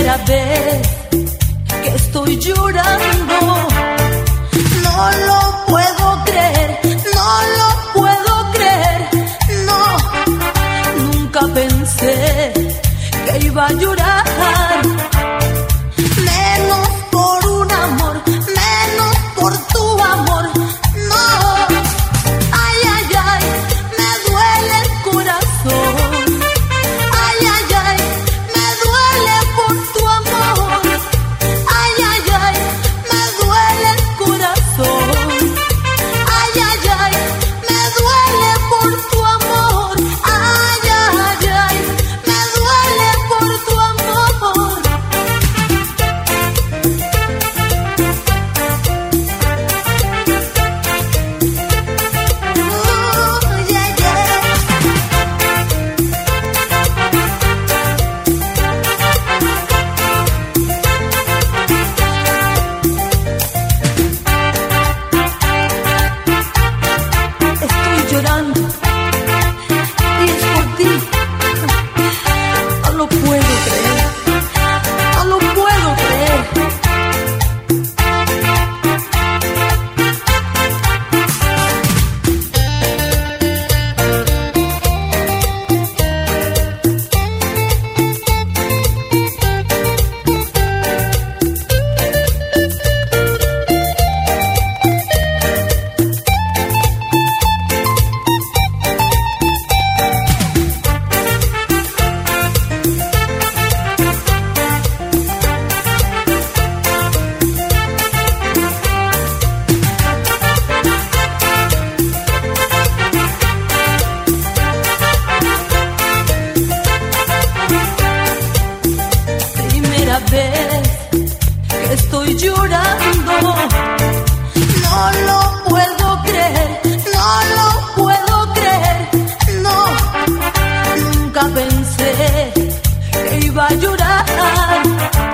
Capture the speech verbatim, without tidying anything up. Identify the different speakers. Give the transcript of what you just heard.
Speaker 1: primera vez que estoy llorando. No lo puedo creer, no lo puedo creer, no. Nunca pensé que iba a llorar, menos por un amor, menos por tu amor, no. Ay, ay, ay, me duele el corazón. Ay, ay, ay, me duele por tu amor. Ay, ay, ay, me duele el corazón. Ay, ay, ay, me duele por tu amor. Ay, ay, ay, me duele por tu amor. Oh, yeah, yeah. Estoy llorando y es por ti. No lo puedo creer, no lo puedo creer. Primera vez que estoy llorando. No lo puedo creer, no lo puedo creer, no. Nunca pensé que iba a llorar,